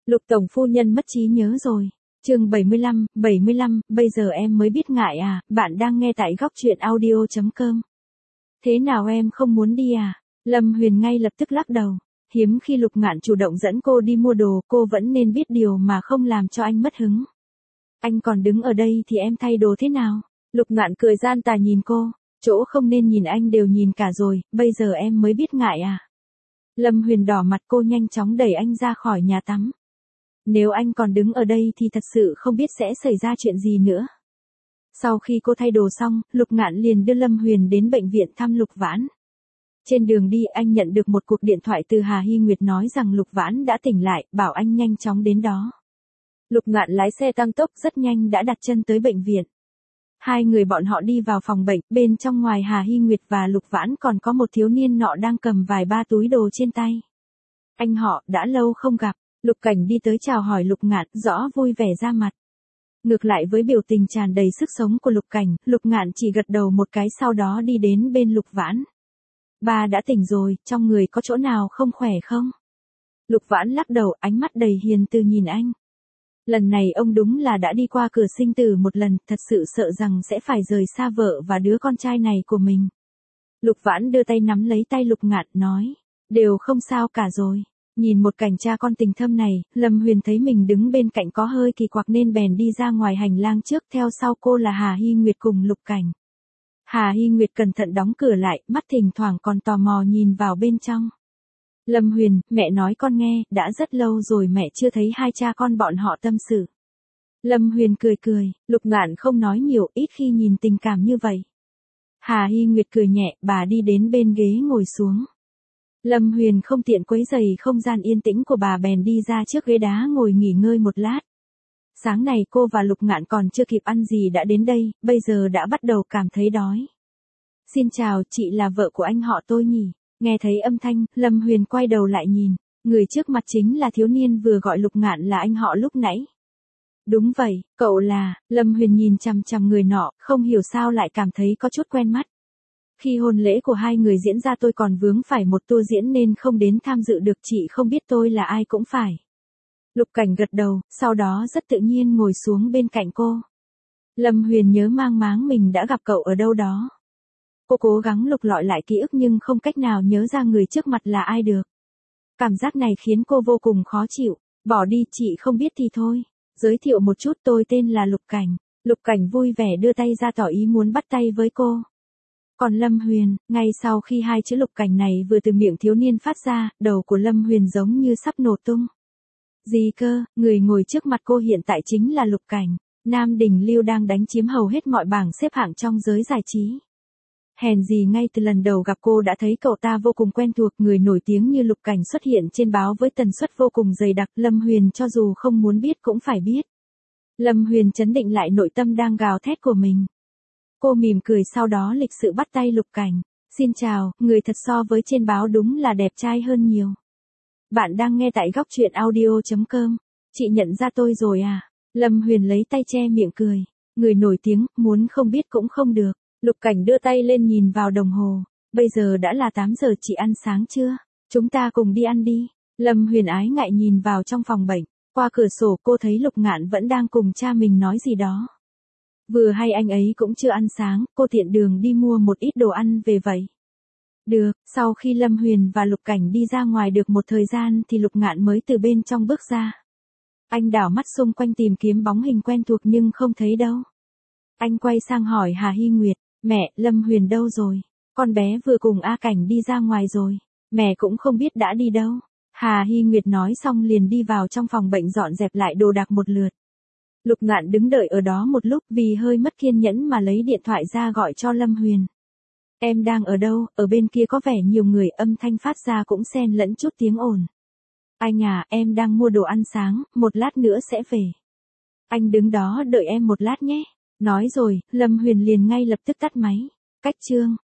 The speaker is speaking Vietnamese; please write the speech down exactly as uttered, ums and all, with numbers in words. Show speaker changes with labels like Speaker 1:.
Speaker 1: Lục tổng phu nhân mất trí nhớ rồi. Chương bảy mươi lăm, bảy mươi lăm, bây giờ em mới biết ngại à, bạn đang nghe tại góc truyện audio chấm com. Thế nào em không muốn đi à? Lâm Huyền ngay lập tức lắc đầu. Hiếm khi Lục Ngạn chủ động dẫn cô đi mua đồ, cô vẫn nên biết điều mà không làm cho anh mất hứng. Anh còn đứng ở đây thì em thay đồ thế nào? Lục Ngạn cười gian tà nhìn cô, chỗ không nên nhìn anh đều nhìn cả rồi, bây giờ em mới biết ngại à? Lâm Huyền đỏ mặt, cô nhanh chóng đẩy anh ra khỏi nhà tắm. Nếu anh còn đứng ở đây thì thật sự không biết sẽ xảy ra chuyện gì nữa. Sau khi cô thay đồ xong, Lục Ngạn liền đưa Lâm Huyền đến bệnh viện thăm Lục Vãn. Trên đường đi anh nhận được một cuộc điện thoại từ Hà Hy Nguyệt nói rằng Lục Vãn đã tỉnh lại, bảo anh nhanh chóng đến đó. Lục Ngạn lái xe tăng tốc rất nhanh đã đặt chân tới bệnh viện. Hai người bọn họ đi vào phòng bệnh, bên trong ngoài Hà Hy Nguyệt và Lục Vãn còn có một thiếu niên nọ đang cầm vài ba túi đồ trên tay. Anh họ, đã lâu không gặp. Lục Cảnh đi tới chào hỏi Lục Ngạn, rõ vui vẻ ra mặt. Ngược lại với biểu tình tràn đầy sức sống của Lục Cảnh, Lục Ngạn chỉ gật đầu một cái sau đó đi đến bên Lục Vãn. Ba đã tỉnh rồi, trong người có chỗ nào không khỏe không? Lục Vãn lắc đầu, ánh mắt đầy hiền từ nhìn anh. Lần này ông đúng là đã đi qua cửa sinh tử một lần, thật sự sợ rằng sẽ phải rời xa vợ và đứa con trai này của mình. Lục Vãn đưa tay nắm lấy tay Lục Ngạn, nói, đều không sao cả rồi. Nhìn một cảnh cha con tình thâm này, Lâm Huyền thấy mình đứng bên cạnh có hơi kỳ quặc nên bèn đi ra ngoài hành lang trước, theo sau cô là Hà Hy Nguyệt cùng Lục Cảnh. Hà Hy Nguyệt cẩn thận đóng cửa lại, mắt thỉnh thoảng còn tò mò nhìn vào bên trong. Lâm Huyền, mẹ nói con nghe, đã rất lâu rồi mẹ chưa thấy hai cha con bọn họ tâm sự. Lâm Huyền cười cười, Lục Ngạn không nói nhiều, ít khi nhìn tình cảm như vậy. Hà Hy Nguyệt cười nhẹ, bà đi đến bên ghế ngồi xuống. Lâm Huyền không tiện quấy rầy không gian yên tĩnh của bà bèn đi ra trước ghế đá ngồi nghỉ ngơi một lát. Sáng này cô và Lục Ngạn còn chưa kịp ăn gì đã đến đây, bây giờ đã bắt đầu cảm thấy đói. Xin chào, chị là vợ của anh họ tôi nhỉ? Nghe thấy âm thanh, Lâm Huyền quay đầu lại nhìn, người trước mặt chính là thiếu niên vừa gọi Lục Ngạn là anh họ lúc nãy. Đúng vậy, cậu là, Lâm Huyền nhìn chằm chằm người nọ, không hiểu sao lại cảm thấy có chút quen mắt. Khi hôn lễ của hai người diễn ra tôi còn vướng phải một tour diễn nên không đến tham dự được, chị không biết tôi là ai cũng phải. Lục Cảnh gật đầu, sau đó rất tự nhiên ngồi xuống bên cạnh cô. Lâm Huyền nhớ mang máng mình đã gặp cậu ở đâu đó. Cô cố gắng lục lọi lại ký ức nhưng không cách nào nhớ ra người trước mặt là ai được. Cảm giác này khiến cô vô cùng khó chịu, bỏ đi, chị không biết thì thôi. Giới thiệu một chút, tôi tên là Lục Cảnh. Lục Cảnh vui vẻ đưa tay ra tỏ ý muốn bắt tay với cô. Còn Lâm Huyền, ngay sau khi hai chữ Lục Cảnh này vừa từ miệng thiếu niên phát ra, đầu của Lâm Huyền giống như sắp nổ tung. Gì cơ, người ngồi trước mặt cô hiện tại chính là Lục Cảnh, nam đỉnh lưu đang đánh chiếm hầu hết mọi bảng xếp hạng trong giới giải trí. Hèn gì ngay từ lần đầu gặp cô đã thấy cậu ta vô cùng quen thuộc, người nổi tiếng như Lục Cảnh xuất hiện trên báo với tần suất vô cùng dày đặc, Lâm Huyền cho dù không muốn biết cũng phải biết. Lâm Huyền trấn định lại nội tâm đang gào thét của mình. Cô mỉm cười sau đó lịch sự bắt tay Lục Cảnh. Xin chào, người thật so với trên báo đúng là đẹp trai hơn nhiều. Bạn đang nghe tại góc truyện audio chấm com. Chị nhận ra tôi rồi à? Lâm Huyền lấy tay che miệng cười. Người nổi tiếng, muốn không biết cũng không được. Lục Cảnh đưa tay lên nhìn vào đồng hồ. Bây giờ đã là tám giờ, chị ăn sáng chưa? Chúng ta cùng đi ăn đi. Lâm Huyền ái ngại nhìn vào trong phòng bệnh. Qua cửa sổ cô thấy Lục Ngạn vẫn đang cùng cha mình nói gì đó. Vừa hay anh ấy cũng chưa ăn sáng, cô tiện đường đi mua một ít đồ ăn về vậy. Được, sau khi Lâm Huyền và Lục Cảnh đi ra ngoài được một thời gian thì Lục Ngạn mới từ bên trong bước ra. Anh đảo mắt xung quanh tìm kiếm bóng hình quen thuộc nhưng không thấy đâu. Anh quay sang hỏi Hà Hy Nguyệt, mẹ, Lâm Huyền đâu rồi? Con bé vừa cùng A Cảnh đi ra ngoài rồi, mẹ cũng không biết đã đi đâu. Hà Hy Nguyệt nói xong liền đi vào trong phòng bệnh dọn dẹp lại đồ đạc một lượt. Lục Ngạn đứng đợi ở đó một lúc vì hơi mất kiên nhẫn mà lấy điện thoại ra gọi cho Lâm Huyền. Em đang ở đâu? Ở bên kia có vẻ nhiều người, âm thanh phát ra cũng xen lẫn chút tiếng ồn. Anh à, em đang mua đồ ăn sáng, một lát nữa sẽ về. Anh đứng đó đợi em một lát nhé. Nói rồi, Lâm Huyền liền ngay lập tức tắt máy. Cách chương.